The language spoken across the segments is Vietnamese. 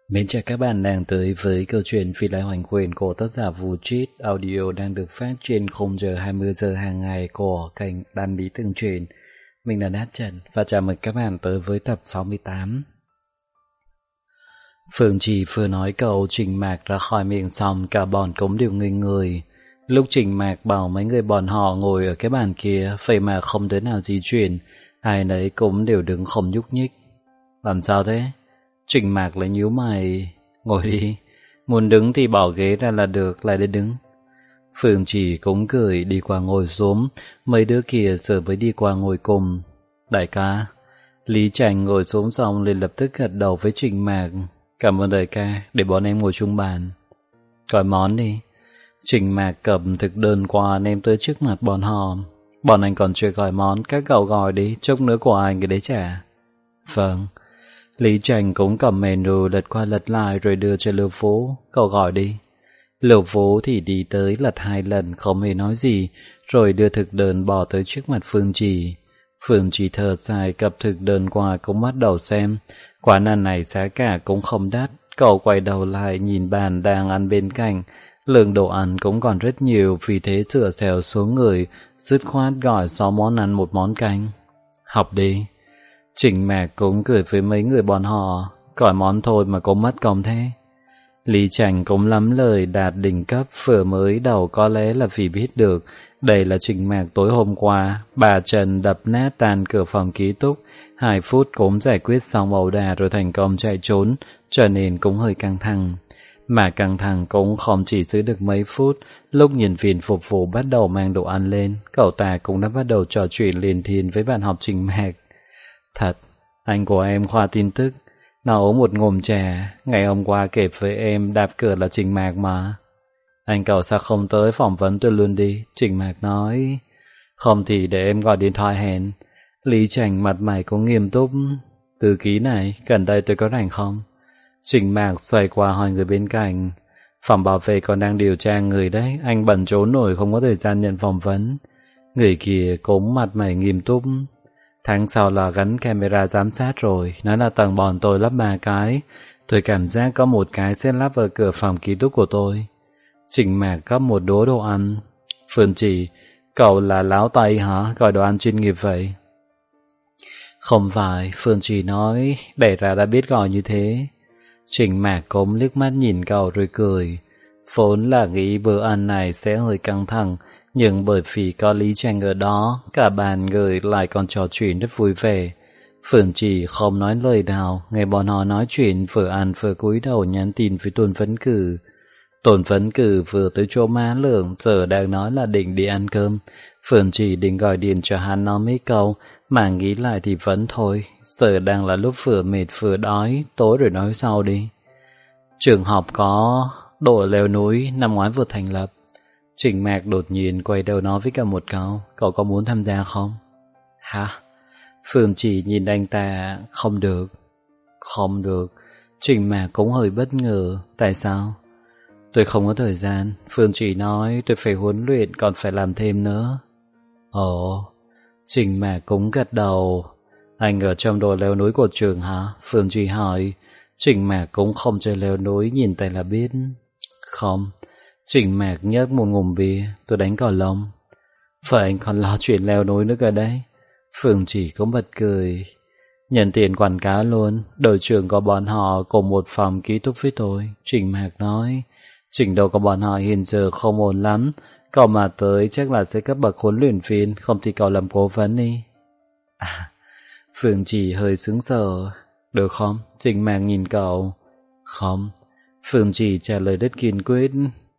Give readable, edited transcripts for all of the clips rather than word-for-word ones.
Mến chào các bạn đang tới với câu chuyện Phi Lai Hoành Quyền của tác giả Vũ Trít. Audio đang được phát trên 0 giờ 20 giờ hàng ngày của kênh Đan Bí Từng Chuyện. Mình là Nát Trần và chào mừng các bạn tới với tập 68. Phương Trì vừa nói câu Trình Mạc ra khỏi miệng xong, cả bọn cũng đều ngây người. Lúc Trình Mạc bảo mấy người bọn họ ngồi ở cái bàn kia, vậy mà không đứa nào di chuyển, ai nấy cũng đều đứng không nhúc nhích. Làm sao thế? Trình Mạc lại nhíu mày. Ngồi đi, muốn đứng thì bỏ ghế ra là được, lại để đứng. Phương Trì cũng cười đi qua ngồi xuống, mấy đứa kia giờ mới đi qua ngồi cùng. Đại ca. Lý Trành ngồi xuống xong liền lập tức gật đầu với Trình Mạc. Cảm ơn đại ca, để bọn em ngồi chung bàn. Gọi món đi. Trình Mạc cầm thực đơn qua ném tới trước mặt bọn họ. Bọn anh còn chưa gọi món, các cậu gọi đi, chốc nữa của anh cái đấy trả. Vâng. Lý Trành cũng cầm menu lật qua lật lại rồi đưa cho Lưu Phú. Cậu gọi đi. Lưu Phú thì đi tới lật 2 lần không hề nói gì, rồi đưa thực đơn bỏ tới trước mặt Phương Trì. Phương Trì thở dài cặp thực đơn qua cũng bắt đầu xem. Quán ăn này giá cả cũng không đắt. Cậu quay đầu lại nhìn bàn đang ăn bên cạnh. Lượng đồ ăn cũng còn rất nhiều, vì thế sửa xèo số người, dứt khoát gọi 6 món ăn 1 món canh. Học đi. Trình Mạc cũng cười với mấy người bọn họ, gọi món thôi mà cũng mất công thế. Lý Trành cũng lắm lời đạt đỉnh cấp, vừa mới đầu có lẽ là vì biết được đây là Trình Mạc tối hôm qua, bà Trần đập nát tan cửa phòng ký túc, 2 phút cũng giải quyết xong ẩu đả rồi thành công chạy trốn, cho nên cũng hơi căng thẳng. Mà căng thẳng cũng không chỉ giữ được mấy phút, lúc nhân viên phục vụ bắt đầu mang đồ ăn lên, cậu ta cũng đã bắt đầu trò chuyện liền thiên với bạn học Trình Mạc. Thật, anh của em khoa tin tức, nó uống một ngụm trà, ngày hôm qua kể với em đạp cửa là Trình Mạc mà. Anh cậu sao không tới phỏng vấn tôi luôn đi, Trình Mạc nói. Không thì để em gọi điện thoại hẹn. Lý Trành mặt mày cũng nghiêm túc. Thư ký này, gần đây tôi có rảnh không? Trình Mạc xoay qua hỏi người bên cạnh. Phòng bảo vệ còn đang điều tra người đấy, anh bận trốn nổi không có thời gian nhận phỏng vấn. Người kia cũng mặt mày nghiêm túc. Tháng sau là gắn camera giám sát rồi, nói là tầng bọn tôi lắp 3 cái. Tôi cảm giác có 1 cái sẽ lắp ở cửa phòng ký túc của tôi. Trình Mạc gấp một đũa đồ ăn. Phương Trì, cậu là láo tay hả? Gọi đồ ăn chuyên nghiệp vậy? Không phải, Phương Trì nói, đẻ ra đã biết gọi như thế. Trình Mạc cũng liếc mắt nhìn cậu rồi cười. Vốn là nghĩ bữa ăn này sẽ hơi căng thẳng, nhưng bởi vì có Lý Trành ở đó, cả bàn người lại còn trò chuyện rất vui vẻ. Phương Trì không nói lời nào, nghe bọn họ nói chuyện vừa ăn vừa cúi đầu nhắn tin với Tôn Vấn Cử. Tôn Vấn Cử vừa tới chỗ Má Lượng, giờ đang nói là định đi ăn cơm. Phương Trì định gọi điện cho hắn nói mấy câu, mà nghĩ lại thì vẫn thôi, giờ đang là lúc vừa mệt vừa đói, tối rồi nói sau đi. Trường học có đội leo núi năm ngoái vừa thành lập. Trình Mạc đột nhiên quay đầu nói với cả một câu, cậu có muốn tham gia không? Hả? Phương Trì nhìn anh ta, không được. Không được. Trình Mạc cũng hơi bất ngờ, tại sao? Tôi không có thời gian, Phương Trì nói tôi phải huấn luyện còn phải làm thêm nữa. Ồ, Trình Mạc cũng gật đầu. Anh ở trong đội leo núi của trường hả? Phương Trì hỏi. Trình Mạc cũng không chơi leo núi, nhìn tay là biết. Không. Trình Mạc nhấp một ngụm bia, tôi đánh cầu lông. Vậy anh còn lo chuyện leo núi nữa cơ đấy. Phương Trì cũng bật cười. Nhận tiền quảng cáo luôn, đội trưởng của bọn họ cùng một phòng ký túc với tôi. Trình Mạc nói, trình độ của bọn họ hiện giờ không ổn lắm, cậu mà tới chắc là sẽ cấp bậc huấn luyện viên, không thì cậu làm cố vấn đi. À, Phương Trì hơi sững sờ. Được không? Trình Mạc nhìn cậu. Không. Phương Trì trả lời rất kiên quyết.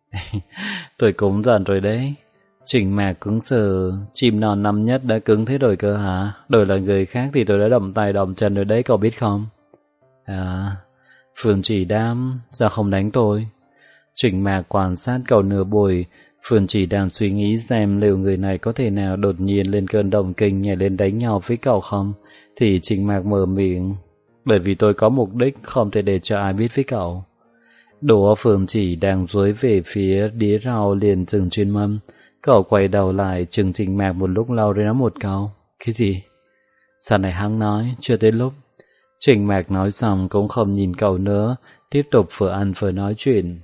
Tôi cũng dần rồi đấy. Trình Mạc cứng sờ. Chim non năm nhất đã cứng thế rồi cơ hả? Đổi là người khác thì tôi đã động tay động chân rồi đấy, cậu biết không? À, Phương Trì đam, sao không đánh tôi? Trình Mạc quan sát cậu nửa buổi. Phương Trì đang suy nghĩ xem liệu người này có thể nào đột nhiên lên cơn động kinh nhảy lên đánh nhau với cậu không, thì Trình Mạc mở miệng. Bởi vì tôi có mục đích không thể để cho ai biết với cậu. Đũa Phương Trì đang duỗi về phía đĩa rau liền dừng trên mâm. Cậu quay đầu lại chừng Trình Mạc một lúc lâu rồi nói một câu. Cái gì? Sao này hắn nói, chưa tới lúc. Trình Mạc nói xong cũng không nhìn cậu nữa, tiếp tục vừa ăn vừa nói chuyện.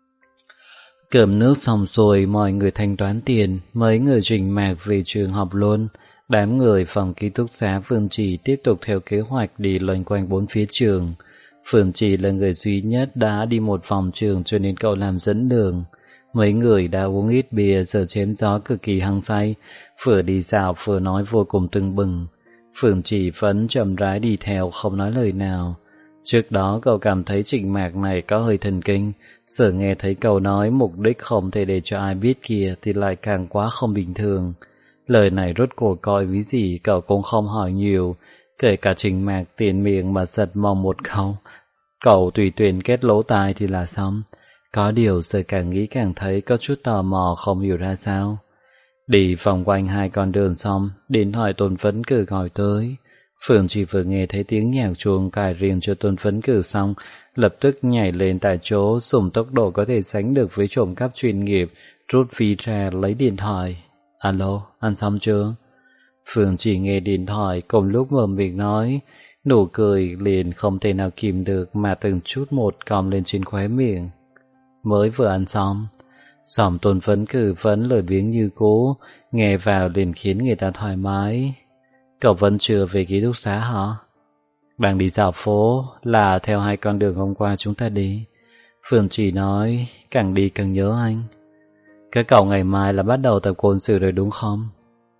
Cơm nước xong rồi, mọi người thanh toán tiền, mấy người Trình Mạc về trường học luôn. Đám người phòng ký túc xá Phương Trì tiếp tục theo kế hoạch đi loanh quanh bốn phía trường. Phương Trì là người duy nhất đã đi một vòng trường cho nên cậu làm dẫn đường. Mấy người đã uống ít bia, giờ chém gió cực kỳ hăng say, vừa đi dạo vừa nói vô cùng tưng bừng. Phương Trì vẫn chậm rãi đi theo, không nói lời nào. Trước đó cậu cảm thấy Trịnh Mạc này có hơi thần kinh, giờ nghe thấy cậu nói mục đích không thể để cho ai biết kia thì lại càng quá không bình thường. Lời này rốt cuộc coi ví gì cậu cũng không hỏi nhiều, kể cả Trịnh Mạc tiện miệng mà giật mong một câu. Cậu tùy tiện kết lỗ tai thì là xong. Có điều giờ càng nghĩ càng thấy có chút tò mò không hiểu ra sao. Đi vòng quanh hai con đường xong, điện thoại Tôn Phấn Cử gọi tới. Phương chỉ vừa nghe thấy tiếng nhạc chuông cài riêng cho Tôn Phấn Cử xong, lập tức nhảy lên tại chỗ, dùng tốc độ có thể sánh được với trộm cắp chuyên nghiệp, rút ví ra lấy điện thoại. Alo, ăn xong chưa? Phương chỉ nghe điện thoại cùng lúc mở miệng nói, nụ cười liền không thể nào kìm được mà từng chút một cong lên trên khóe miệng. Mới vừa ăn xong. Xong Tôn Phấn Cử vẫn lười biếng như cũ, nghe vào liền khiến người ta thoải mái. Cậu vẫn chưa về ký túc xá hả? Đang đi dạo phố, là theo hai con đường hôm qua chúng ta đi. Phương chỉ nói, càng đi càng nhớ anh. Các cậu ngày mai là bắt đầu tập quân sự rồi đúng không?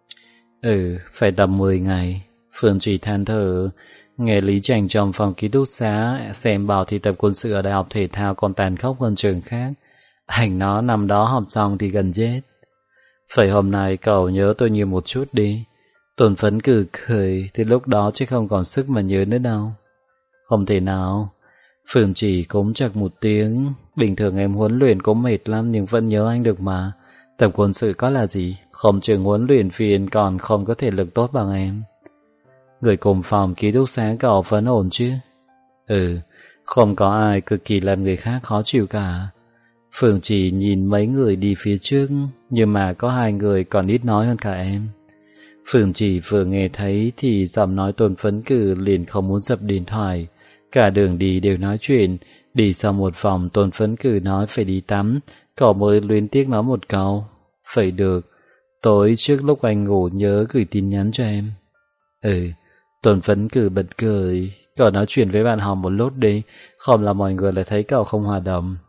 Ừ, phải tầm 10 ngày. Phương chỉ than thở, nghe Lý Trành trong phòng ký túc xá xem bảo thì tập quân sự ở đại học thể thao còn tàn khốc hơn trường khác. Anh nó năm đó học xong thì gần chết. Phải hôm nay cậu nhớ tôi nhiều một chút đi. Tôn Phấn Cử cười, thì lúc đó chứ không còn sức mà nhớ nữa đâu. Không thể nào. Phương chỉ cũng chặt một tiếng. Bình thường em huấn luyện cũng mệt lắm nhưng vẫn nhớ anh được mà. Tập quân sự có là gì? Không chừng huấn luyện viên còn không có thể lực tốt bằng em. Người cùng phòng ký túc xá cậu vẫn ổn chứ? Ừ, không có ai cực kỳ làm người khác khó chịu cả. Phương chỉ nhìn mấy người đi phía trước, nhưng mà có hai người còn ít nói hơn cả em. Phương chỉ vừa nghe thấy thì giọng nói Tôn Phấn Cử liền không muốn dập điện thoại. Cả đường đi đều nói chuyện, đi xong một vòng Tôn Phấn Cử nói phải đi tắm, cậu mới luyến tiếc nói một câu. Phải được, tối trước lúc anh ngủ nhớ gửi tin nhắn cho em. Ừ, Tôn Phấn Cử bật cười, cậu nói chuyện với bạn học một lúc đi, không là mọi người lại thấy cậu không hòa đồng.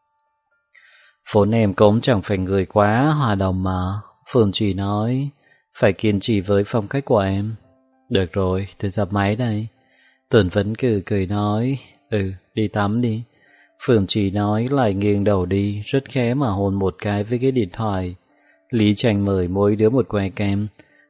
Vốn em cũng chẳng phải người quá hòa đồng mà. Phương chỉ nói, phải kiên trì với phong cách của em. Được rồi, tôi dập máy đây. Tôn Phấn Cử cười nói, đi tắm đi. Phương chỉ nói lại nghiêng đầu đi, rất khẽ mà hôn một cái với cái điện thoại. Lý Trành mời mỗi đứa một que kem.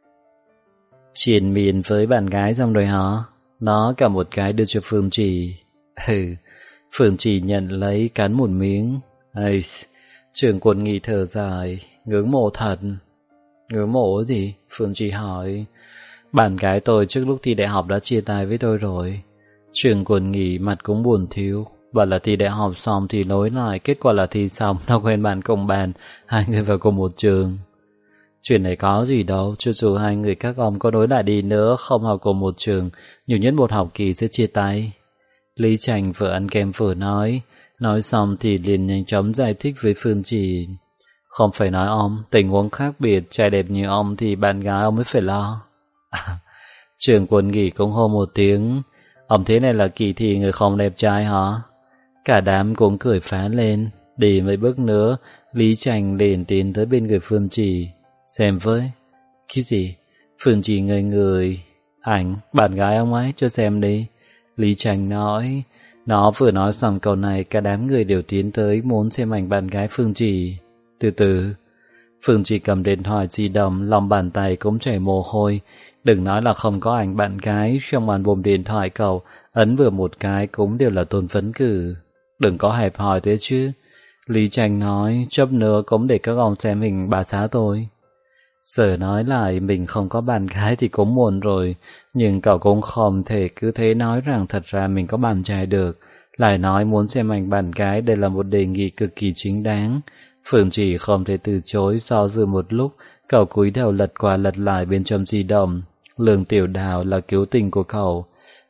Triền miên với bạn gái xong rồi hả? Nó cả một cái đưa cho Phương chỉ. Phương chỉ nhận lấy cắn một miếng. Trường Quân Nghị thở dài, ngưỡng mộ thật. Ngưỡng mộ gì? Phương chỉ hỏi. Bạn gái tôi trước lúc thi đại học đã chia tay với tôi rồi. Trường Quân Nghị mặt cũng buồn thiu. Bảo là thi đại học xong thì nối lại, kết quả là thi xong nó quen bạn cùng bàn, hai người vào cùng một trường. Chuyện này có gì đâu, cho dù hai người các ông có nối lại đi nữa, không học cùng một trường, nhiều nhất một học kỳ sẽ chia tay. Lý Trành vừa ăn kem vừa nói xong thì liền nhanh chóng giải thích với Phương Chỉ. Không phải nói ông, tình huống khác biệt, trai đẹp như ông thì bạn gái ông mới phải lo. Trường Quân Nghị cũng hô một tiếng. Ông thế này là kỳ thị người không đẹp trai hả? Cả đám cũng cười phá lên. Đi mấy bước nữa, Lý Trành liền tiến tới bên người Phương Chỉ. Xem với. Cái gì? Phương Chỉ ngây người. Ảnh, bạn gái ông ấy, cho xem đi. Lý Trành nói. Nó vừa nói xong câu này, cả đám người đều tiến tới muốn xem ảnh bạn gái Phương Chỉ. Từ từ, Phương Chỉ cầm điện thoại di động, lòng bàn tay cũng chảy mồ hôi. Đừng nói là không có ảnh bạn gái, trong album điện thoại cậu, ấn vừa một cái cũng đều là Tôn Phấn Cử. Đừng có hẹp hòi thế chứ. Lý Trành nói, chấp nữa cũng để các ông xem hình bà xã tôi. Giờ nói lại mình không có bạn gái thì cũng muộn rồi, nhưng cậu cũng không thể cứ thế nói rằng thật ra mình có bạn trai được. Lại nói muốn xem ảnh bạn gái đây là một đề nghị cực kỳ chính đáng. Phương Chỉ không thể từ chối, do dự một lúc, cậu cúi đầu lật qua lật lại bên trong di động. Lương Tiểu Đào là cứu tình của cậu.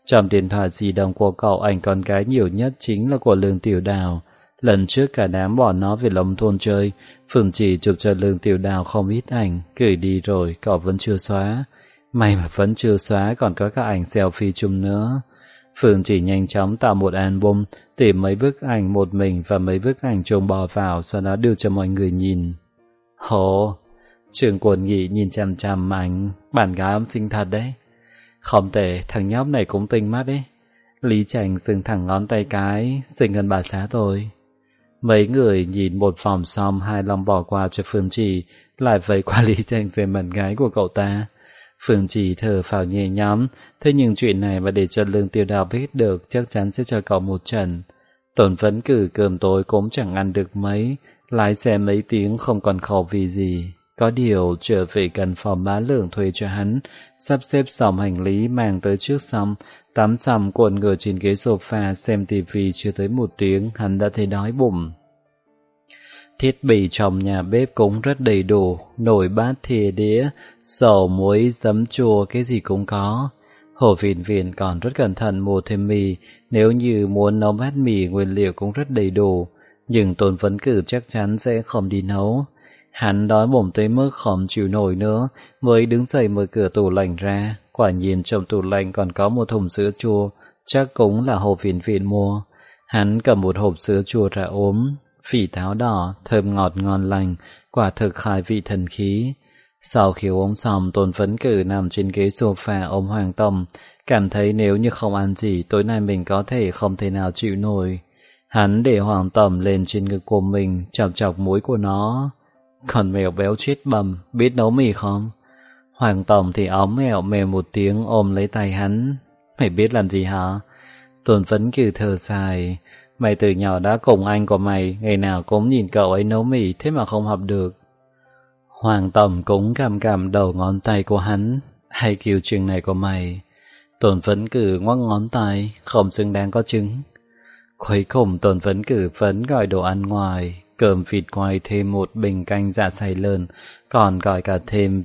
Trong điện thoại di động của cậu, ảnh con gái nhiều nhất chính là của Lương Tiểu Đào. Lần trước cả đám bỏ nó về Long Thôn chơi, Phương Chỉ chụp cho Lương Tiểu Đào không ít ảnh, gửi đi rồi, cậu vẫn chưa xóa. May mà vẫn chưa xóa, còn có các ảnh selfie chung nữa. Phương Chỉ nhanh chóng tạo một album, tìm mấy bức ảnh một mình và mấy bức ảnh chung bỏ vào, sau đó đưa cho mọi người nhìn. Hồ, Trường Quần Nghị nhìn chằm chằm ảnh, bạn gái ông xinh thật đấy. Không tệ, thằng nhóc này cũng tinh mắt đấy. Lý Trành dừng thẳng ngón tay cái, xinh hơn bà xã tôi. Mấy người nhìn một vòng xong hài lòng bỏ qua cho Phương Chỉ, lại vây qua Lý Trành về bạn gái của cậu ta. Phương Chỉ thở phào nhẹ nhõm, thế nhưng chuyện này mà để cho Lương Tiểu Đào biết được chắc chắn sẽ cho cậu một trận. Tổn Vấn Cử cơm tối cũng chẳng ăn được mấy, lái xe mấy tiếng không còn khẩu vị gì. Có điều trở về căn phòng Bá Lượng thuê cho hắn, sắp xếp xong hành lý mang tới trước xong, tắm xong cuộn ngồi trên ghế sofa xem tivi chưa tới 1 tiếng, hắn đã thấy đói bụng. Thiết bị trong nhà bếp cũng rất đầy đủ, nồi bát thìa đĩa, sầu muối, giấm chua, cái gì cũng có. Hồ Viện Viện còn rất cẩn thận mua thêm mì, nếu như muốn nấu bát mì nguyên liệu cũng rất đầy đủ, nhưng Tôn Vấn Cử chắc chắn sẽ không đi nấu. Hắn đói bụng tới mức không chịu nổi nữa, mới đứng dậy mở cửa tủ lạnh ra. Quả nhiên trong tủ lạnh còn có một thùng sữa chua, chắc cũng là Hồ Viện Viện mua. Hắn cầm một hộp sữa chua ra ốm, phỉ táo đỏ, thơm ngọt ngon lành, quả thực khai vị thần khí. Sau khi uống xong, Tôn Vấn Cử nằm trên ghế sofa ôm Hoàng Tổng, cảm thấy nếu như không ăn gì, tối nay mình có thể không thể nào chịu nổi. Hắn để Hoàng Tổng lên trên ngực của mình, chọc chọc mũi của nó. Còn mèo béo chết bầm, biết nấu mì không? Hoàng Tổng thì óng mèo mèo một tiếng ôm lấy tay hắn. Mày biết làm gì hả? Tôn Vấn Cử thở dài. Mày từ nhỏ đã cùng anh của mày, ngày nào cũng nhìn cậu ấy nấu mì, thế mà không học được. Hoàng Tổng cũng cầm đầu ngón tay của hắn. Hay kiểu chuyện này của mày? Tôn Vấn Cử ngoắc ngón tay, không xứng đáng có trứng. Cuối cùng Tôn Vấn Cử vẫn gọi đồ ăn ngoài, cơm vịt quay thêm một bình canh dạ xay lợn, còn gọi cả thêm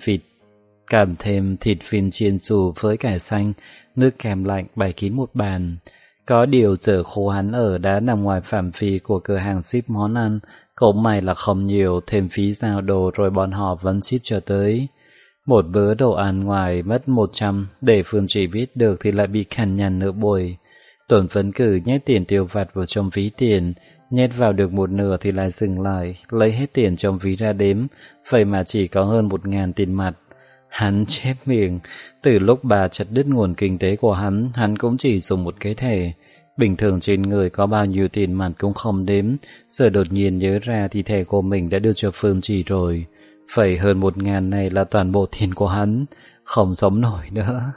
thịt viên chiên xù với cải xanh, nước kem lạnh bày kín một bàn. Có điều chợ khô hắn ở đã nằm ngoài phạm vi của cửa hàng ship món ăn, cũng may là không nhiều, thêm phí giao đồ rồi bọn họ vẫn ship cho tới. Một bữa đồ ăn ngoài mất 100, để Phương Chỉ biết được thì lại bị cằn nhằn nửa buổi. Tôn Vấn Cử nhét tiền tiêu vặt vào trong ví tiền, nhét vào được một nửa thì lại dừng lại, lấy hết tiền trong ví ra đếm, vậy mà chỉ có hơn 1.000 tiền mặt. Hắn chép miệng, từ lúc bà chặt đứt nguồn kinh tế của hắn cũng chỉ dùng một cái thẻ. Bình thường trên người có bao nhiêu tiền mặt cũng không đếm, giờ đột nhiên nhớ ra thì thẻ của mình đã đưa cho Phương Chỉ rồi. Vậy hơn 1.000 này là toàn bộ tiền của hắn, không sống nổi nữa.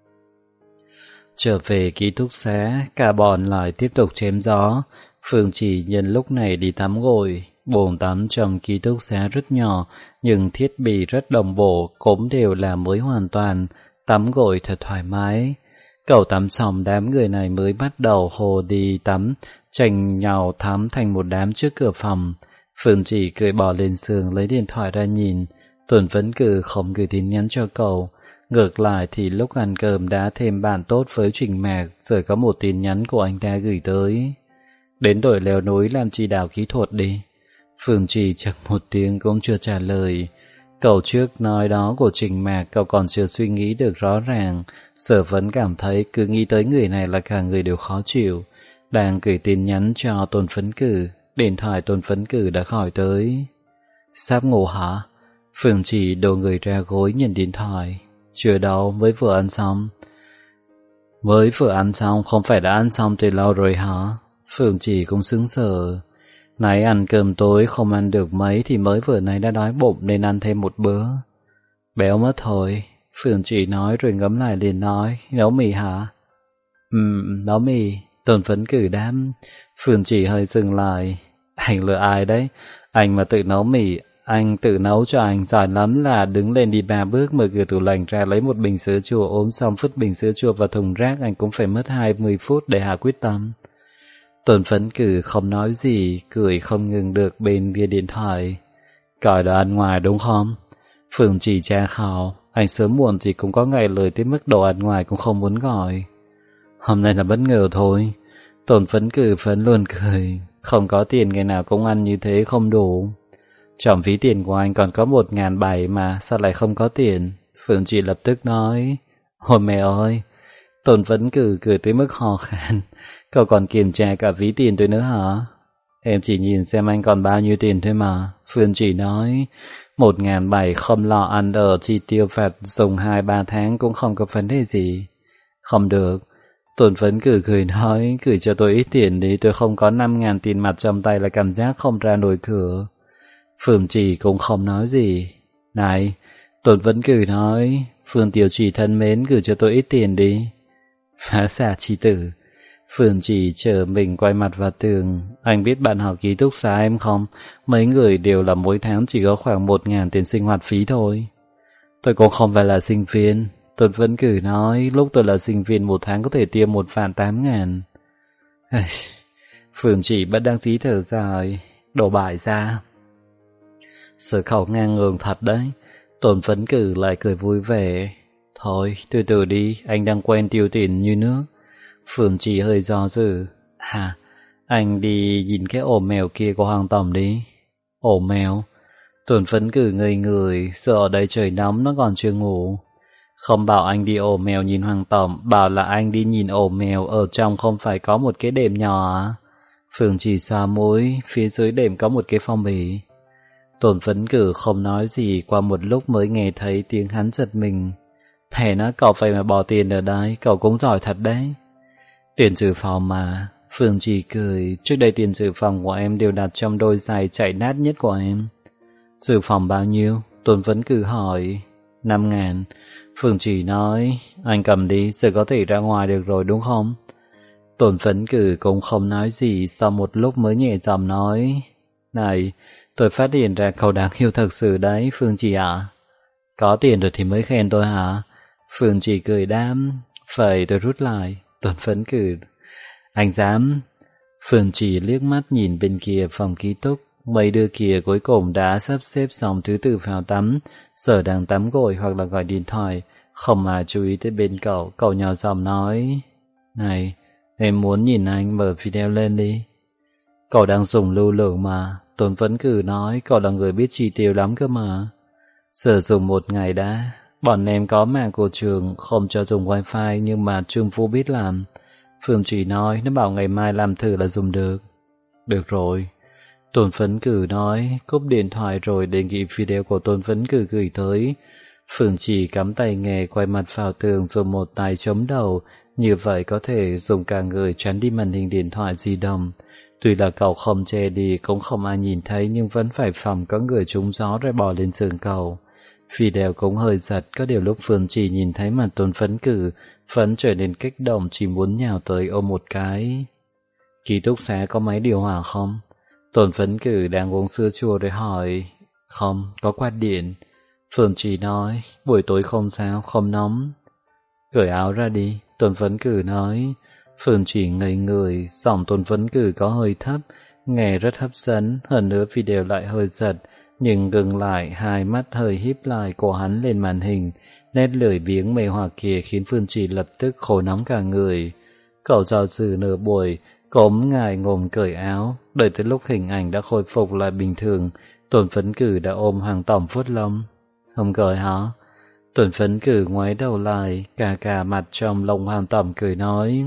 Trở về ký túc xá, cả bọn lại tiếp tục chém gió. Phương Chỉ nhân lúc này đi tắm gội. Bồn tắm trong ký túc xá rất nhỏ, nhưng thiết bị rất đồng bộ, cũng đều là mới hoàn toàn, tắm gội thật thoải mái. Cậu tắm xong đám người này mới bắt đầu hồ đi tắm, chành nhau thắm thành một đám trước cửa phòng. Phương Chỉ cười bỏ lên giường lấy điện thoại ra nhìn, Tôn Vấn Cử không gửi tin nhắn cho cậu. Ngược lại thì lúc ăn cơm đã thêm bạn tốt với Trình Mạc, rồi có một tin nhắn của anh ta gửi tới. Đến đổi leo núi làm chỉ đạo kỹ thuật đi. Phương Chỉ chật một tiếng cũng chưa trả lời. Câu trước nói đó của Trình Mạc cậu còn chưa suy nghĩ được rõ ràng, giờ vẫn cảm thấy cứ nghĩ tới người này là cả người đều khó chịu. Đang gửi tin nhắn cho Tôn Vấn Cử, điện thoại Tôn Vấn Cử đã gọi tới. Sắp ngủ hả? Phương Chỉ đổ người ra gối nhìn điện thoại. Chưa đâu, mới vừa ăn xong. Mới vừa ăn xong, không phải đã ăn xong từ lâu rồi hả? Phương Chỉ cũng sững sờ. Nãy ăn cơm tối không ăn được mấy thì mới vừa nãy đã đói bụng nên ăn thêm một bữa. Béo mất thôi, Phương Chỉ nói rồi ngấm lại liền nói, nấu mì hả? Nấu mì, Tôn Vấn Cử đáp. Phương Chỉ hơi dừng lại. Anh lừa ai đấy? Anh mà tự nấu mì, anh tự nấu cho anh, giỏi lắm là đứng lên đi 3 bước mở cửa tủ lạnh ra lấy một bình sữa chua, ốm xong vứt bình sữa chua vào thùng rác, anh cũng phải mất 20 phút để hạ quyết tâm. Tôn Vấn Cử không nói gì, cười không ngừng được bên kia điện thoại. Gọi đồ ăn ngoài đúng không? Phương Chỉ tra khảo, anh sớm muộn gì cũng có ngày lời tới mức đồ ăn ngoài cũng không muốn gọi. Hôm nay là bất ngờ thôi. Tổn Phấn Cử phấn luôn cười. Không có tiền ngày nào cũng ăn như thế không đủ. Trong ví tiền của anh còn có 1.700 mà, sao lại không có tiền? Phương Trì lập tức nói. Ôi mẹ ơi! Tổn Phấn Cử cười tới mức hò khan. Cậu còn kiểm tra cả ví tiền tôi nữa hả? Em chỉ nhìn xem anh còn bao nhiêu tiền thôi mà. Phương Trì nói. 1.700 không lo ăn ở chi tiêu phạt dùng 2-3 tháng cũng không có vấn đề gì. Không được. Tổn Phấn Cử cười nói, gửi cho tôi ít tiền đi, tôi không có 5.000 tiền mặt trong tay là cảm giác không ra nổi cửa. Phương Trì cũng không nói gì. Này, Tổn Phấn Cử nói, Phương Tiểu Trì thân mến gửi cho tôi ít tiền đi. Phá xạ chi tử. Phương Trì chờ mình quay mặt vào tường. Anh biết bạn học ký túc xá em không? Mấy người đều là mỗi tháng chỉ có khoảng 1.000 tiền sinh hoạt phí thôi. Tôi cũng không phải là sinh viên. Tổn Phấn Cử nói, lúc tôi là sinh viên 1 tháng có thể tiêu 1 vạn 8.000. Phương Trì bất đắc dĩ thở dài, đổ bài ra. Sở khẩu ngang ngường thật đấy. Tổn Phấn Cử lại cười vui vẻ. Thôi, từ từ đi, anh đang quen tiêu tiền như nước. Phương Trì hơi do dự. Hả? Anh đi nhìn cái ổ mèo kia của Hoàng Tổng đi. Ổ mèo? Tổn Phấn Cử ngây người, sợ ở đây trời nóng nó còn chưa ngủ. Không bảo anh đi ổ mèo nhìn Hoàng Tổng, bảo là anh đi nhìn ổ mèo, ở trong không phải có một cái đệm nhỏ à? Phương Trì xoa mũi, phía dưới đệm có một cái phong bì. Tổn Phấn Cử không nói gì, qua một lúc mới nghe thấy tiếng hắn giật mình. Mẹ nó, cậu phải mà bỏ tiền ở đây, cậu cũng giỏi thật đấy. Tiền dự phòng mà. Phương Trì cười, trước đây tiền dự phòng của em đều đặt trong đôi giày chạy nát nhất của em. Dự phòng bao nhiêu? Tổn Phấn Cử hỏi. 5.000. Phương Trì nói, anh cầm đi, giờ có thể ra ngoài được rồi đúng không? Tổn Phấn Cử cũng không nói gì, sau một lúc mới nhẹ giọng nói. Này, tôi phát hiện ra cậu đáng yêu thật sự đấy, Phương Trì ạ. Có tiền rồi thì mới khen tôi hả? Phương Trì cười đám. Phải tôi rút lại. Tổn Phấn Cử. Anh dám. Phương Trì liếc mắt nhìn bên kia phòng ký túc. Mấy đứa kia cuối cùng đã sắp xếp xong thứ tự vào tắm. Giờ đang tắm gội hoặc là gọi điện thoại. Không ai chú ý tới bên cậu. Cậu nhỏ giọng nói. Này, em muốn nhìn anh, mở video lên đi. Cậu đang dùng lưu lượng mà. Tổn Phấn Cử nói, cậu là người biết chi tiêu lắm cơ mà. Giờ dùng 1 ngày đã. Bọn em có mạng của trường, không cho dùng wifi nhưng mà Trương Phú biết làm. Phương Trì nói, nó bảo ngày mai làm thử là dùng được. Được rồi. Tổn Phấn Cử nói, cúp điện thoại rồi đề nghị video của Tổn Phấn Cử gửi tới. Phương Trì cắm tay nghề quay mặt vào tường dùng một tay chống đầu, như vậy có thể dùng cả người tránh đi màn hình điện thoại di động. Tuy là cậu không che đi cũng không ai nhìn thấy nhưng vẫn phải phòng có người trúng gió rồi bò lên giường cậu. Video cũng hơi giật, có điều lúc Phương Trì nhìn thấy mặt Tổn Phấn Cử, vẫn trở nên kích động chỉ muốn nhào tới ôm một cái. Ký túc xá có máy điều hòa không? Tổn Phấn Cử đang uống sữa chua rồi hỏi. Không, có quạt điện. Phương Trì nói, buổi tối không sao, không nóng. Cởi áo ra đi, Tổn Phấn Cử nói. Phương Trì ngây người, giọng Tổn Phấn Cử có hơi thấp, nghe rất hấp dẫn, hơn nữa video lại hơi giật, nhưng ngừng lại, hai mắt hơi híp lại của hắn lên màn hình, nét lười biếng mê hoặc kia khiến Phương Trì lập tức khổ nóng cả người. Cậu do dự nửa buổi, cốm ngại ngồm cởi áo, đợi tới lúc hình ảnh đã khôi phục lại bình thường, Tổn Phấn Cử đã ôm Hoàng Tổng vuốt lông. Không cởi hả? Tổn Phấn Cử ngoái đầu lại, cả mặt trong lông Hoàng Tổng cười nói.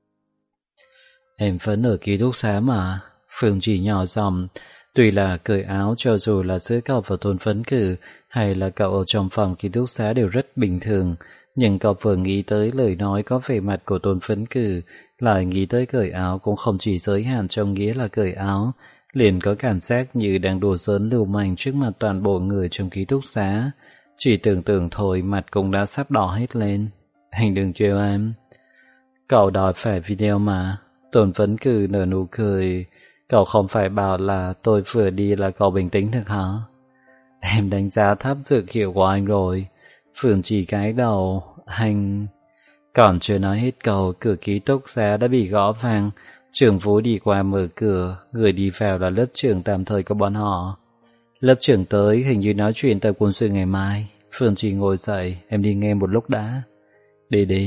Em vẫn ở ký túc xá mà. Phương Trì nhỏ giọng. Tuy là cởi áo cho dù là giữa cậu và Tổn Phấn Cử hay là cậu ở trong phòng ký túc xá đều rất bình thường, nhưng cậu vừa nghĩ tới lời nói có vẻ mặt của Tổn Phấn Cử, lại nghĩ tới cởi áo cũng không chỉ giới hạn trong nghĩa là cởi áo, liền có cảm giác như đang đùa giỡn lưu manh trước mặt toàn bộ người trong ký túc xá. Chỉ tưởng tượng thôi mặt cũng đã sắp đỏ hết lên. Anh đừng trêu em. Cậu đòi phải video mà. Tổn Phấn Cử nở nụ cười. Cậu không phải bảo là tôi vừa đi là cậu bình tĩnh được hả? Em đánh giá thấp dược hiệu của anh rồi. Phương Trì cái đầu. Anh... Còn chưa nói hết câu, cửa ký túc xá đã bị gõ vang. Trưởng Phú đi qua mở cửa, người đi vào là lớp trưởng tạm thời của bọn họ. Lớp trưởng tới, hình như nói chuyện tới quân sự ngày mai. Phương Trì ngồi dậy, em đi nghe một lúc đã. Đi đi.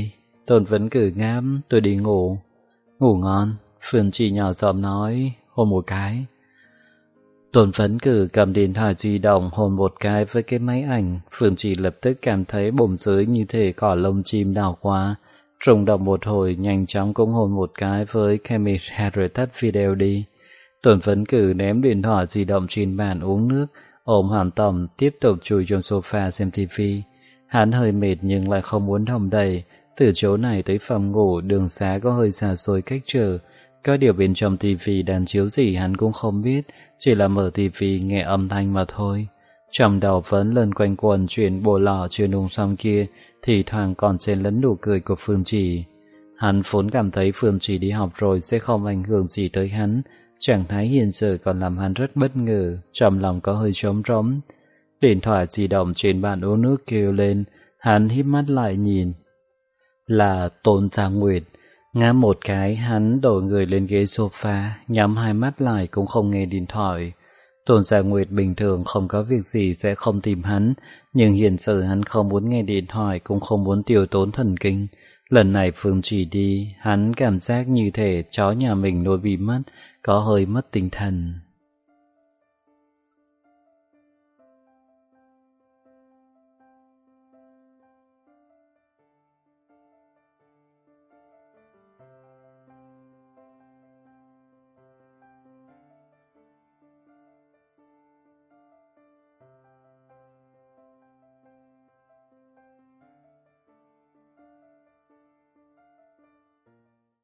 Tôn vẫn cứ ngáp, tôi đi ngủ. Ngủ ngon, Phương Trì nhỏ giọng nói, hôn một cái. Tôn vẫn cứ cầm điện thoại di động hôn một cái với cái máy ảnh. Phương Trì lập tức cảm thấy bụng dưới như thể cỏ lông chim đào qua. Rung động một hồi, nhanh chóng cũng hôn một cái với Camille rồi tắt video đi. Tôn vẫn cứ ném điện thoại di động trên bàn uống nước, ôm Hàn Tổng tiếp tục chui trong sofa xem TV. Hắn hơi mệt nhưng lại không muốn động đậy. Từ chỗ này tới phòng ngủ, đường xá có hơi xa xôi cách trở. Có điều bên trong TV đang chiếu gì hắn cũng không biết, chỉ là mở TV nghe âm thanh mà thôi. Trong đầu vẫn lần quanh quẩn chuyện bồ lò chưa nung xong kia, thì thoảng còn xen lẫn nụ cười của Phương Trì. Hắn vốn cảm thấy Phương Trì đi học rồi sẽ không ảnh hưởng gì tới hắn, trạng thái hiện giờ còn làm hắn rất bất ngờ, trong lòng có hơi trống rỗng. Điện thoại di động trên bàn uống nước kêu lên, hắn híp mắt lại nhìn. Là Tôn Gia Nguyệt. Ngáp một cái, hắn đổ người lên ghế sofa, nhắm hai mắt lại cũng không nghe điện thoại. Tôn Gia Nguyệt bình thường không có việc gì sẽ không tìm hắn, nhưng hiện giờ hắn không muốn nghe điện thoại cũng không muốn tiêu tốn thần kinh. Lần này Phương Trì đi, hắn cảm giác như thể chó nhà mình nuôi bị mất, có hơi mất tinh thần.